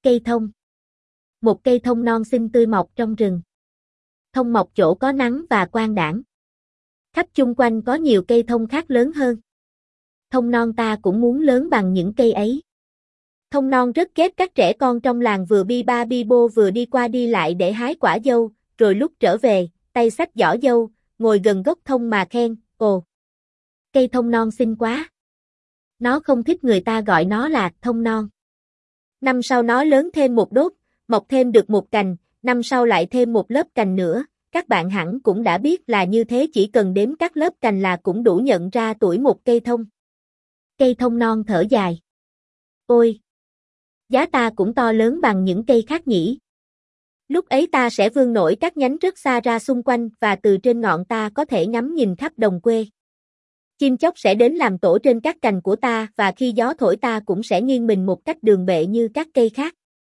Cây thông. Một cây thông non xinh tươi mọc trong rừng. Thông mọc chỗ có nắng và quang đãng. Khắp chung quanh có nhiều cây thông khác lớn hơn. Thông non ta cũng muốn lớn bằng những cây ấy. Thông non rất ghét các trẻ con trong làng vừa bi ba bi bô vừa đi qua đi lại để hái quả dâu, rồi lúc trở về, tay xách giỏ dâu, ngồi gần gốc thông mà khen, ồ, cây thông non xinh quá. Nó không thích người ta gọi nó là thông non. Năm sau nó lớn thêm một đốt, mọc thêm được một cành, năm sau lại thêm một lớp cành nữa, các bạn hẳn cũng đã biết là như thế, chỉ cần đếm các lớp cành là cũng đủ nhận ra tuổi một cây thông. Cây thông non thở dài. Ôi! Giá ta cũng to lớn bằng những cây khác nhỉ. Lúc ấy ta sẽ vươn nổi các nhánh rất xa ra xung quanh và từ trên ngọn ta có thể ngắm nhìn khắp đồng quê. Chim chóc sẽ đến làm tổ trên các cành của ta và khi gió thổi ta cũng sẽ nghiêng mình một cách đường bệ như các cây khác.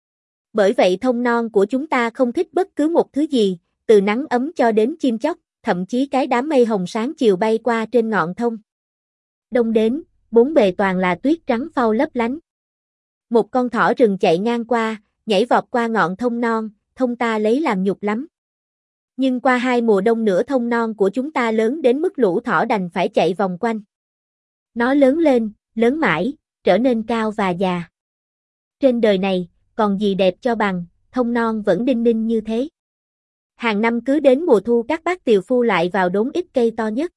Bởi vậy thông non của chúng ta không thích bất cứ một thứ gì, từ nắng ấm cho đến chim chóc, thậm chí cái đám mây hồng sáng chiều bay qua trên ngọn thông. Đông đến, bốn bề toàn là tuyết trắng phau lấp lánh. Một con thỏ rừng chạy ngang qua, nhảy vọt qua ngọn thông non, thông ta lấy làm nhục lắm. Nhưng qua 2 mùa đông nữa thông non của chúng ta lớn đến mức lũ thỏ đành phải chạy vòng quanh. Nó lớn lên, lớn mãi, trở nên cao và già. Trên đời này, còn gì đẹp cho bằng, thông non vẫn đinh ninh như thế. Hàng năm cứ đến mùa thu các bác tiều phu lại vào đốn ít cây to nhất.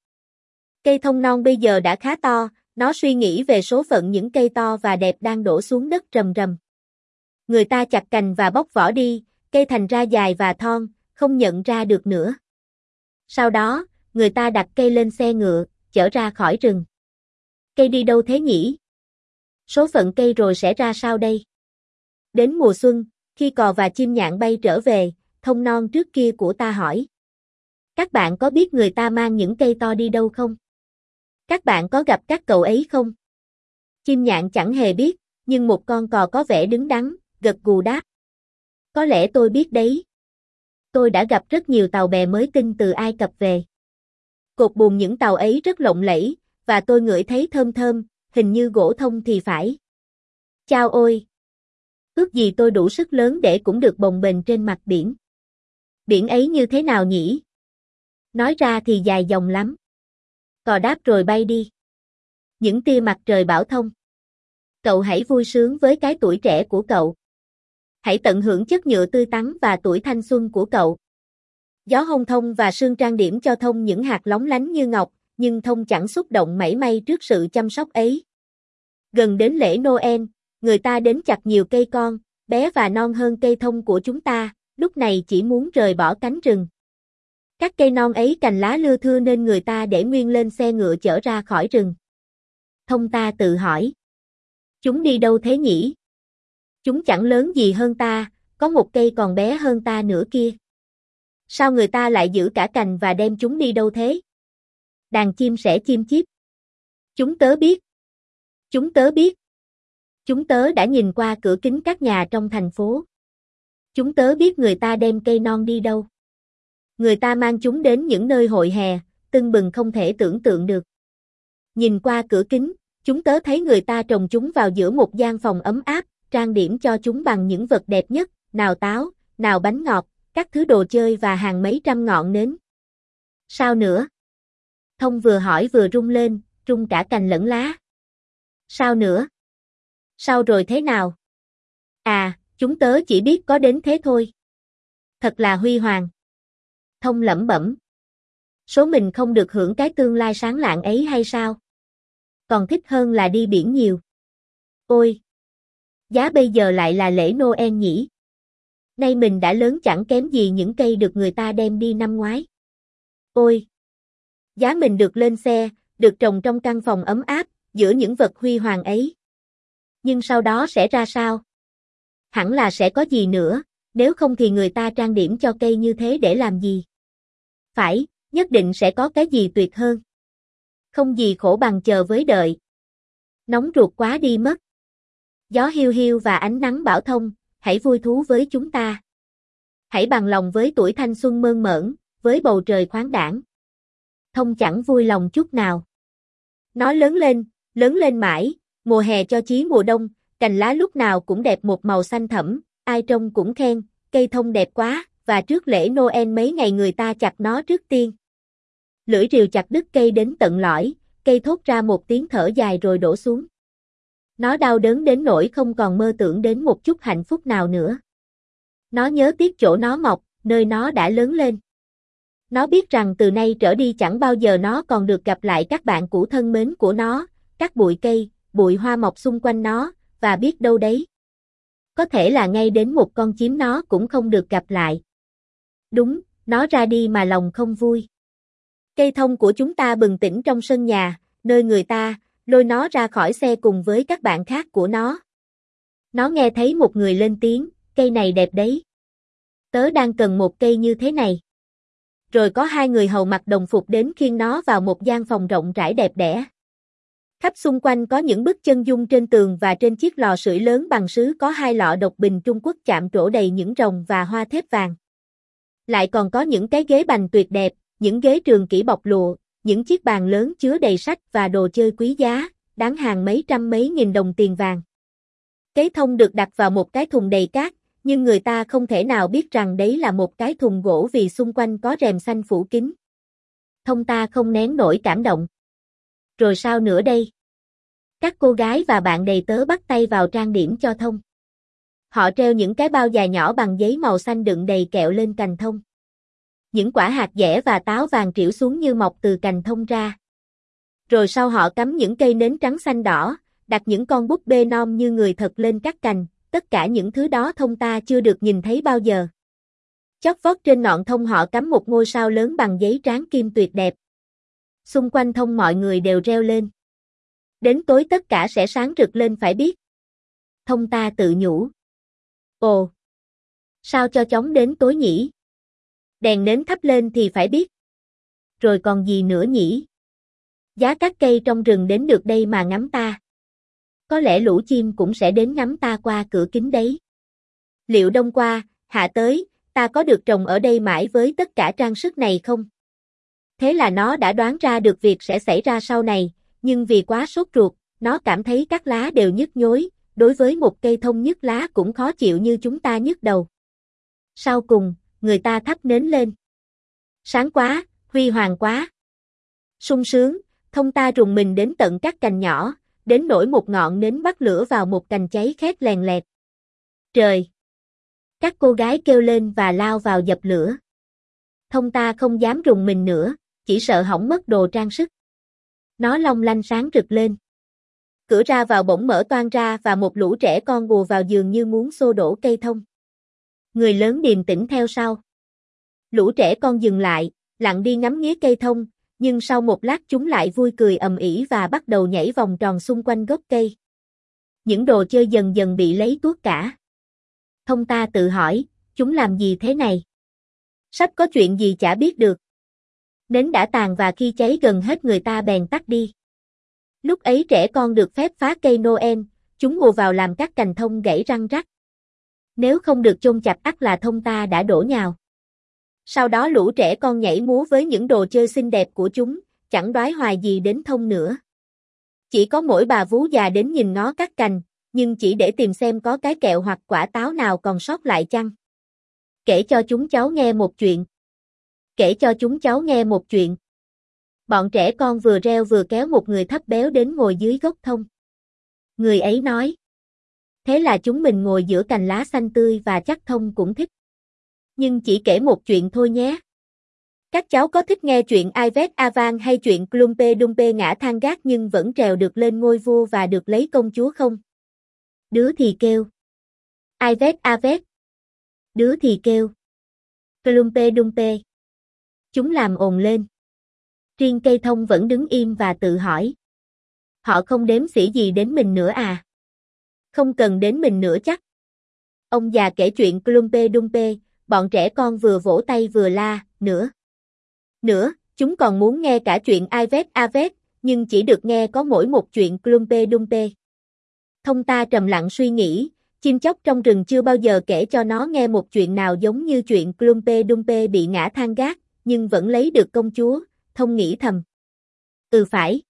Cây thông non bây giờ đã khá to, nó suy nghĩ về số phận những cây to và đẹp đang đổ xuống đất rầm rầm. Người ta chặt cành và bóc vỏ đi, cây thành ra dài và thon, không nhận ra được nữa. Sau đó, người ta đặt cây lên xe ngựa, chở ra khỏi rừng. Cây đi đâu thế nhỉ? Số phận cây rồi sẽ ra sao đây? Đến mùa xuân, khi cò và chim nhạn bay trở về, thông non trước kia của ta hỏi. Các bạn có biết người ta mang những cây to đi đâu không? Các bạn có gặp các cậu ấy không? Chim nhạn chẳng hề biết, nhưng một con cò có vẻ đứng đắn, gật gù đáp. Có lẽ tôi biết đấy. Tôi đã gặp rất nhiều tàu bè mới tinh từ Ai Cập về. Cột buồm những tàu ấy rất lộng lẫy, và tôi ngửi thấy thơm thơm, hình như gỗ thông thì phải. Chao ôi! Ước gì tôi đủ sức lớn để cũng được bồng bềnh trên mặt biển. Biển ấy như thế nào nhỉ? Nói ra thì dài dòng lắm. Cò đáp rồi bay đi. Những tia mặt trời bảo thông. Cậu hãy vui sướng với cái tuổi trẻ của cậu. Hãy tận hưởng chất nhựa tươi tắn và tuổi thanh xuân của cậu. Gió hôn thông và sương trang điểm cho thông những hạt lóng lánh như ngọc, nhưng thông chẳng xúc động mảy may trước sự chăm sóc ấy. Gần đến lễ Noel, người ta đến chặt nhiều cây con, bé và non hơn cây thông của chúng ta, lúc này chỉ muốn rời bỏ cánh rừng. Các cây non ấy cành lá lưa thưa nên người ta để nguyên lên xe ngựa chở ra khỏi rừng. Thông ta tự hỏi. Chúng đi đâu thế nhỉ? Chúng chẳng lớn gì hơn ta, có một cây còn bé hơn ta nữa kia. Sao người ta lại giữ cả cành và đem chúng đi đâu thế? Đàn chim sẻ chim chíp. Chúng tớ biết. Chúng tớ biết. Chúng tớ đã nhìn qua cửa kính các nhà trong thành phố. Chúng tớ biết người ta đem cây non đi đâu. Người ta mang chúng đến những nơi hội hè, tưng bừng không thể tưởng tượng được. Nhìn qua cửa kính, chúng tớ thấy người ta trồng chúng vào giữa một gian phòng ấm áp, trang điểm cho chúng bằng những vật đẹp nhất, nào táo, nào bánh ngọt, các thứ đồ chơi và hàng mấy trăm ngọn nến. Sao nữa? Thông vừa hỏi vừa rung lên, rung cả cành lẫn lá. Sao nữa? Sao rồi thế nào? À, chúng tớ chỉ biết có đến thế thôi. Thật là huy hoàng. Thông lẩm bẩm. Số mình không được hưởng cái tương lai sáng lạng ấy hay sao? Còn thích hơn là đi biển nhiều. Ôi! Giá bây giờ lại là lễ Noel nhỉ? Nay mình đã lớn chẳng kém gì những cây được người ta đem đi năm ngoái. Ôi! Giá mình được lên xe, được trồng trong căn phòng ấm áp, giữa những vật huy hoàng ấy. Nhưng sau đó sẽ ra sao? Hẳn là sẽ có gì nữa, nếu không thì người ta trang điểm cho cây như thế để làm gì? Phải, nhất định sẽ có cái gì tuyệt hơn. Không gì khổ bằng chờ với đợi. Nóng ruột quá đi mất. Gió hiu hiu và ánh nắng bảo thông, hãy vui thú với chúng ta. Hãy bằng lòng với tuổi thanh xuân mơn mởn, với bầu trời khoáng đãng. Thông chẳng vui lòng chút nào. Nó lớn lên mãi, mùa hè cho chí mùa đông, cành lá lúc nào cũng đẹp một màu xanh thẫm, ai trông cũng khen, cây thông đẹp quá, và trước lễ Noel mấy ngày người ta chặt nó trước tiên. Lưỡi rìu chặt đứt cây đến tận lõi, cây thốt ra một tiếng thở dài rồi đổ xuống. Nó đau đớn đến nỗi không còn mơ tưởng đến một chút hạnh phúc nào nữa. Nó nhớ tiếc chỗ nó mọc, nơi nó đã lớn lên. Nó biết rằng từ nay trở đi chẳng bao giờ nó còn được gặp lại các bạn cũ thân mến của nó, các bụi cây, bụi hoa mọc xung quanh nó, và biết đâu đấy. Có thể là ngay đến một con chim nó cũng không được gặp lại. Đúng, nó ra đi mà lòng không vui. Cây thông của chúng ta bừng tỉnh trong sân nhà, nơi người ta lôi nó ra khỏi xe cùng với các bạn khác của nó. Nó nghe thấy một người lên tiếng, cây này đẹp đấy. Tớ đang cần một cây như thế này. Rồi có hai người hầu mặc đồng phục đến khiêng nó vào một gian phòng rộng rãi đẹp đẽ. Khắp xung quanh có những bức chân dung trên tường và trên chiếc lò sưởi lớn bằng sứ có hai lọ độc bình Trung Quốc chạm trổ đầy những rồng và hoa thép vàng. Lại còn có những cái ghế bành tuyệt đẹp, những ghế trường kỷ bọc lụa, những chiếc bàn lớn chứa đầy sách và đồ chơi quý giá, đáng hàng mấy trăm mấy nghìn đồng tiền vàng. Cây thông được đặt vào một cái thùng đầy cát, nhưng người ta không thể nào biết rằng đấy là một cái thùng gỗ vì xung quanh có rèm xanh phủ kín. Thông ta không nén nổi cảm động. Rồi sao nữa đây? Các cô gái và bạn đầy tớ bắt tay vào trang điểm cho thông. Họ treo những cái bao dài nhỏ bằng giấy màu xanh đựng đầy kẹo lên cành thông. Những quả hạt dẻ và táo vàng trĩu xuống như mọc từ cành thông ra. Rồi sau họ cắm những cây nến trắng xanh đỏ, đặt những con búp bê non như người thật lên các cành, tất cả những thứ đó thông ta chưa được nhìn thấy bao giờ. Chót vót trên ngọn thông họ cắm một ngôi sao lớn bằng giấy tráng kim tuyệt đẹp. Xung quanh thông mọi người đều reo lên. Đến tối tất cả sẽ sáng rực lên phải biết. Thông ta tự nhủ. Ồ! Sao cho chóng đến tối nhỉ? Đèn nến thắp lên thì phải biết. Rồi còn gì nữa nhỉ? Giá các cây trong rừng đến được đây mà ngắm ta. Có lẽ lũ chim cũng sẽ đến ngắm ta qua cửa kính đấy. Liệu đông qua, hạ tới, ta có được trồng ở đây mãi với tất cả trang sức này không? Thế là nó đã đoán ra được việc sẽ xảy ra sau này, nhưng vì quá sốt ruột, nó cảm thấy các lá đều nhức nhối, đối với một cây thông nhức lá cũng khó chịu như chúng ta nhức đầu. Sau cùng, người ta thắp nến lên. Sáng quá, huy hoàng quá. Sung sướng, thông ta rùng mình đến tận các cành nhỏ, đến nỗi một ngọn nến bắt lửa vào một cành cháy khét lèn lẹt. Trời! Các cô gái kêu lên và lao vào dập lửa. Thông ta không dám rùng mình nữa, chỉ sợ hỏng mất đồ trang sức. Nó long lanh sáng rực lên. Cửa ra vào bỗng mở toang ra và một lũ trẻ con ùa vào giường như muốn xô đổ cây thông. Người lớn điềm tĩnh theo sau. Lũ trẻ con dừng lại, lặng đi ngắm nghía cây thông, nhưng sau một lát chúng lại vui cười ầm ĩ và bắt đầu nhảy vòng tròn xung quanh gốc cây. Những đồ chơi dần dần bị lấy tuốt cả. Thông ta tự hỏi, chúng làm gì thế này? Sắp có chuyện gì chả biết được. Nến đã tàn và khi cháy gần hết người ta bèn tắt đi. Lúc ấy trẻ con được phép phá cây Noel, chúng ùa vào làm các cành thông gãy răng rắc. Nếu không được chôn chặt ắt là thông ta đã đổ nhào. Sau đó lũ trẻ con nhảy múa với những đồ chơi xinh đẹp của chúng, chẳng đoái hoài gì đến thông nữa. Chỉ có mỗi bà vú già đến nhìn ngó các cành, nhưng chỉ để tìm xem có cái kẹo hoặc quả táo nào còn sót lại chăng. Kể cho chúng cháu nghe một chuyện. Kể cho chúng cháu nghe một chuyện. Bọn trẻ con vừa reo vừa kéo một người thấp béo đến ngồi dưới gốc thông. Người ấy nói. Thế là chúng mình ngồi giữa cành lá xanh tươi và chắc thông cũng thích. Nhưng chỉ kể một chuyện thôi nhé. Các cháu có thích nghe chuyện Ivet Avan hay chuyện Klumpe Dumpe ngã thang gác nhưng vẫn trèo được lên ngôi vua và được lấy công chúa không? Đứa thì kêu. Ivet Avet. Đứa thì kêu. Klumpe Dumpe. Chúng làm ồn lên. Riêng cây thông vẫn đứng im và tự hỏi. Họ không đếm xỉa gì đến mình nữa à? Không cần đến mình nữa chắc. Ông già kể chuyện Klumpe Dumpe, bọn trẻ con vừa vỗ tay vừa la, nữa. Nữa, chúng còn muốn nghe cả chuyện Ivet Avet, nhưng chỉ được nghe có mỗi một chuyện Klumpe Dumpe. Thông ta trầm lặng suy nghĩ, chim chóc trong rừng chưa bao giờ kể cho nó nghe một chuyện nào giống như chuyện Klumpe Dumpe bị ngã thang gác, nhưng vẫn lấy được công chúa, thông nghĩ thầm. Phải.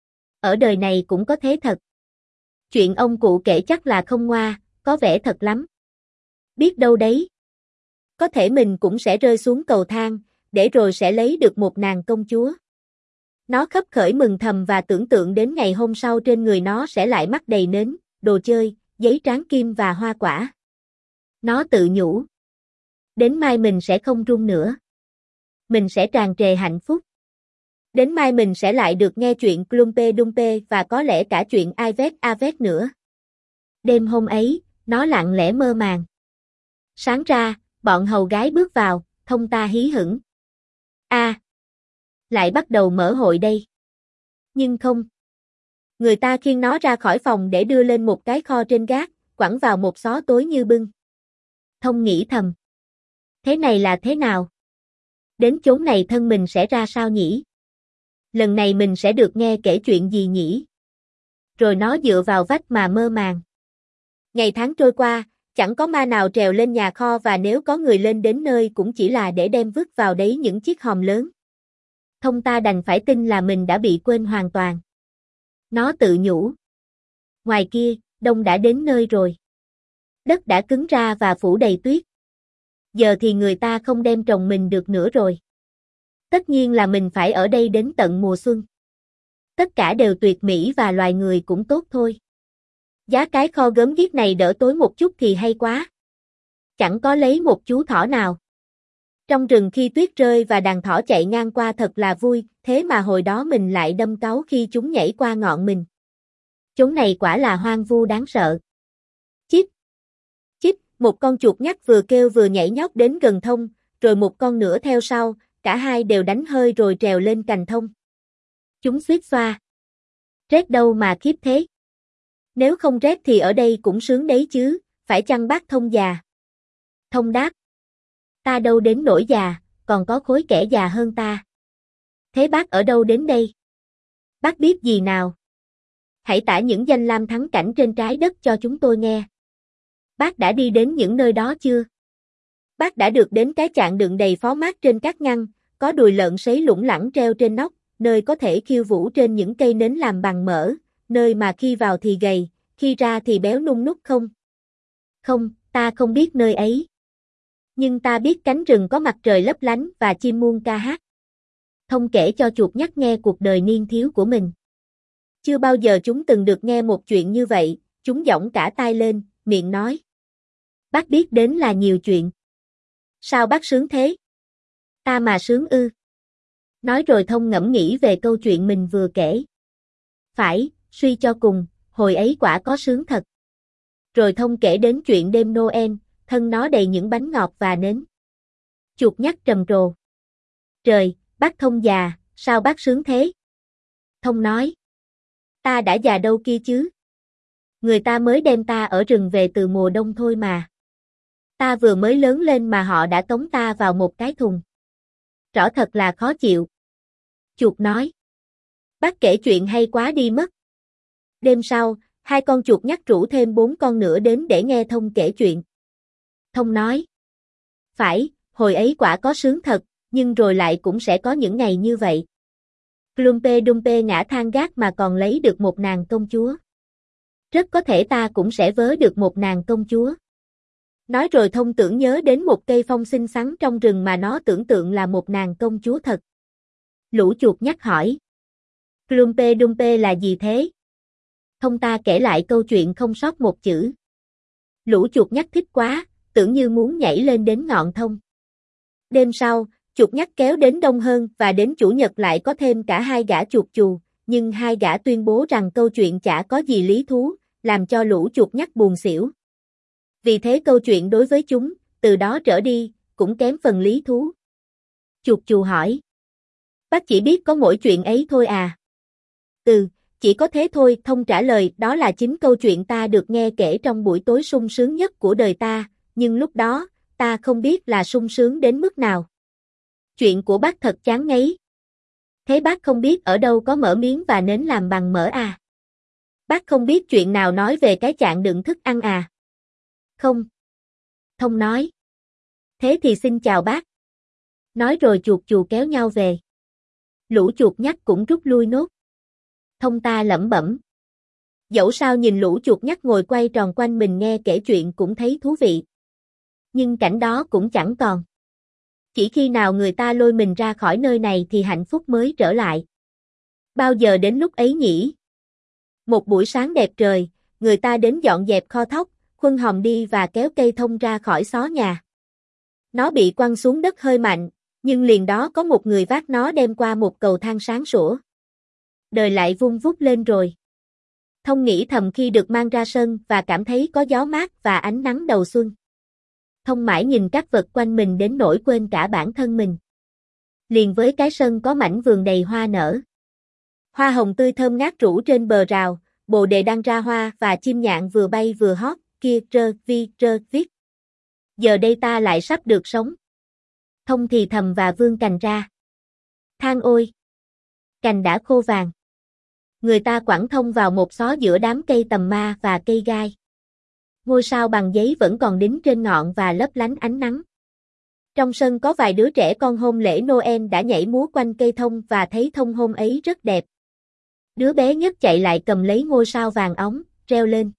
Ở đời này cũng có thế thật. Chuyện ông cụ kể chắc là không ngoa, có vẻ thật lắm. Biết đâu đấy. Có thể mình cũng sẽ rơi xuống cầu thang, để rồi sẽ lấy được một nàng công chúa. Nó khấp khởi mừng thầm và tưởng tượng đến ngày hôm sau trên người nó sẽ lại mắc đầy nến, đồ chơi, giấy tráng kim và hoa quả. Nó tự nhủ. Đến mai mình sẽ không run nữa. Mình sẽ tràn trề hạnh phúc. Đến mai mình sẽ lại được nghe chuyện Klumpe Dumpe và có lẽ cả chuyện Ivet Avet nữa. Đêm hôm ấy, nó lặng lẽ mơ màng. Sáng ra, bọn hầu gái bước vào, thông ta hí hửng. Lại bắt đầu mở hội đây. Nhưng không. Người ta khiêng nó ra khỏi phòng để đưa lên một cái kho trên gác, quẳng vào một xó tối như bưng. Thông nghĩ thầm. Thế này là thế nào? Đến chốn này thân mình sẽ ra sao nhỉ? Lần này mình sẽ được nghe kể chuyện gì nhỉ? Rồi nó dựa vào vách mà mơ màng. Ngày tháng trôi qua, chẳng có ma nào trèo lên nhà kho và nếu có người lên đến nơi cũng chỉ là để đem vứt vào đấy những chiếc hòm lớn. Thông ta đành phải tin là mình đã bị quên hoàn toàn. Nó tự nhủ. Ngoài kia, đông đã đến nơi rồi. Đất đã cứng ra và phủ đầy tuyết. Giờ thì người ta không đem trồng mình được nữa rồi. Tất nhiên là mình phải ở đây đến tận mùa xuân. Tất cả đều tuyệt mỹ và loài người cũng tốt thôi. Giá cái kho gớm ghiếc này đỡ tối một chút thì hay quá. Chẳng có lấy một chú thỏ nào. Trong rừng khi tuyết rơi và đàn thỏ chạy ngang qua thật là vui, thế mà hồi đó mình lại đâm cáu khi chúng nhảy qua ngọn mình. Chốn này quả là hoang vu đáng sợ. Chít, chít, một con chuột nhắt vừa kêu vừa nhảy nhót đến gần Thông, rồi một con nữa theo sau, cả hai đều đánh hơi rồi trèo lên cành Thông. Chúng suýt xoa. Rét đâu mà khiếp thế. Nếu không rét thì ở đây cũng sướng đấy chứ, phải chăng bác Thông già? Thông đáp. Ta đâu đến nỗi già, còn có khối kẻ già hơn ta. Thế bác ở đâu đến đây? Bác biết gì nào? Hãy tả những danh lam thắng cảnh trên trái đất cho chúng tôi nghe. Bác đã đi đến những nơi đó chưa? Bác đã được đến cái chạn đựng đầy phó mát trên các ngăn, có đùi lợn sấy lủng lẳng treo trên nóc, nơi có thể khiêu vũ trên những cây nến làm bằng mỡ, nơi mà khi vào thì gầy, khi ra thì béo nung núc không? Không, ta không biết nơi ấy. Nhưng ta biết cánh rừng có mặt trời lấp lánh và chim muông ca hát. Thông kể cho chuột nhắt nghe cuộc đời niên thiếu của mình. Chưa bao giờ chúng từng được nghe một chuyện như vậy, chúng giỏng cả tai lên, miệng nói. Bác biết đến là nhiều chuyện. Sao bác sướng thế? Ta mà sướng ư? Nói rồi Thông ngẫm nghĩ về câu chuyện mình vừa kể. Phải, suy cho cùng, hồi ấy quả có sướng thật. Rồi Thông kể đến chuyện đêm Noel, thân nó đầy những bánh ngọt và nến. Chuột nhắt trầm trồ. Trời, bác Thông già, sao bác sướng thế? Thông nói. Ta đã già đâu kia chứ. Người ta mới đem ta ở rừng về từ mùa đông thôi mà. Ta vừa mới lớn lên mà họ đã tống ta vào một cái thùng. Rõ thật là khó chịu. Chuột nói. Bác kể chuyện hay quá đi mất. Đêm sau, hai con chuột nhắt rủ thêm 4 con nữa đến để nghe Thông kể chuyện. Thông nói. Phải, hồi ấy quả có sướng thật, nhưng rồi lại cũng sẽ có những ngày như vậy. Klumpe Dumpe ngã thang gác mà còn lấy được một nàng công chúa. Rất có thể ta cũng sẽ vớ được một nàng công chúa. Nói rồi Thông tưởng nhớ đến một cây phong xinh xắn trong rừng mà nó tưởng tượng là một nàng công chúa thật. Lũ chuột nhắt hỏi. Klumpe Dumpe là gì thế? Thông ta kể lại câu chuyện không sót một chữ. Lũ chuột nhắt thích quá, tưởng như muốn nhảy lên đến ngọn Thông. Đêm sau, chuột nhắt kéo đến đông hơn và đến chủ nhật lại có thêm cả hai gã chuột chù, nhưng hai gã tuyên bố rằng câu chuyện chả có gì lý thú, làm cho lũ chuột nhắt buồn xỉu. Vì thế câu chuyện đối với chúng, từ đó trở đi, cũng kém phần lý thú. Chuột chù hỏi. Bác chỉ biết có mỗi chuyện ấy thôi à? Chỉ có thế thôi, Thông trả lời, đó là chính câu chuyện ta được nghe kể trong buổi tối sung sướng nhất của đời ta, nhưng lúc đó, ta không biết là sung sướng đến mức nào. Chuyện của bác thật chán ngấy. Thế bác không biết ở đâu có mỡ miếng và nến làm bằng mỡ à? Bác không biết chuyện nào nói về cái chạn đựng thức ăn à? Không. Thông nói. Thế thì xin chào bác. Nói rồi chuột chù kéo nhau về. Lũ chuột nhắt cũng rút lui nốt. Thông ta lẩm bẩm. Dẫu sao nhìn lũ chuột nhắt ngồi quay tròn quanh mình nghe kể chuyện cũng thấy thú vị. Nhưng cảnh đó cũng chẳng còn. Chỉ khi nào người ta lôi mình ra khỏi nơi này thì hạnh phúc mới trở lại. Bao giờ đến lúc ấy nhỉ? Một buổi sáng đẹp trời, người ta đến dọn dẹp kho thóc, Khuân Hồng đi và kéo cây thông ra khỏi xó nhà. Nó bị quăng xuống đất hơi mạnh, nhưng liền đó có một người vác nó đem qua một cầu thang sáng sủa. Đời lại vung vút lên rồi. Thông nghĩ thầm khi được mang ra sân và cảm thấy có gió mát và ánh nắng đầu xuân. Thông mãi nhìn các vật quanh mình đến nỗi quên cả bản thân mình. Liền với cái sân có mảnh vườn đầy hoa nở. Hoa hồng tươi thơm ngát rủ trên bờ rào, bồ đề đang ra hoa và chim nhạn vừa bay vừa hót, kia trơ vi trơ viết. Giờ đây ta lại sắp được sống. Thông thì thầm và vươn cành ra. Than ôi! Cành đã khô vàng. Người ta quẳng Thông vào một xó giữa đám cây tầm ma và cây gai. Ngôi sao bằng giấy vẫn còn đính trên ngọn và lấp lánh ánh nắng. Trong sân có vài đứa trẻ con hôm lễ Noel đã nhảy múa quanh cây thông và thấy Thông hôm ấy rất đẹp. Đứa bé nhất chạy lại cầm lấy ngôi sao vàng óng, treo lên.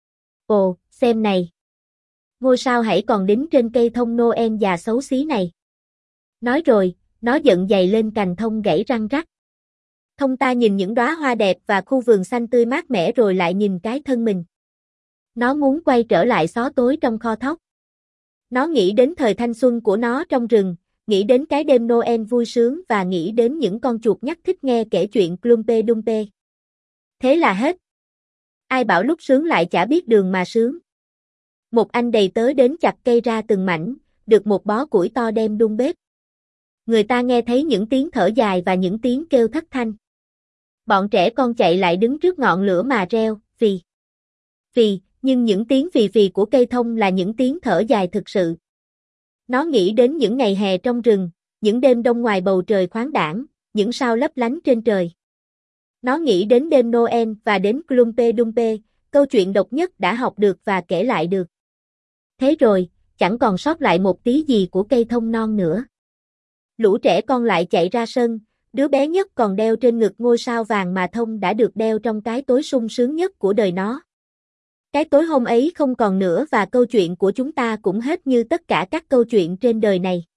Ồ, xem này! Ngôi sao hãy còn đính trên cây thông Noel già xấu xí này. Nói rồi, nó giận dày lên cành thông gãy răng rắc. Thông ta nhìn những đóa hoa đẹp và khu vườn xanh tươi mát mẻ rồi lại nhìn cái thân mình. Nó muốn quay trở lại xó tối trong kho thóc. Nó nghĩ đến thời thanh xuân của nó trong rừng, nghĩ đến cái đêm Noel vui sướng và nghĩ đến những con chuột nhắt thích nghe kể chuyện Klumpe Dumpe. Thế là hết. Ai bảo lúc sướng lại chả biết đường mà sướng. Một anh đầy tớ đến chặt cây ra từng mảnh, được một bó củi to đem đun bếp. Người ta nghe thấy những tiếng thở dài và những tiếng kêu thất thanh. Bọn trẻ con chạy lại đứng trước ngọn lửa mà reo, phì. Phì, nhưng những tiếng phì phì của cây thông là những tiếng thở dài thực sự. Nó nghĩ đến những ngày hè trong rừng, những đêm đông ngoài bầu trời khoáng đãng, những sao lấp lánh trên trời. Nó nghĩ đến đêm Noel và đến Klumpe Dumpe, câu chuyện độc nhất đã học được và kể lại được. Thế rồi, chẳng còn sót lại một tí gì của cây thông non nữa. Lũ trẻ con lại chạy ra sân, đứa bé nhất còn đeo trên ngực ngôi sao vàng mà Thông đã được đeo trong cái tối sung sướng nhất của đời nó. Cái tối hôm ấy không còn nữa và câu chuyện của chúng ta cũng hết như tất cả các câu chuyện trên đời này.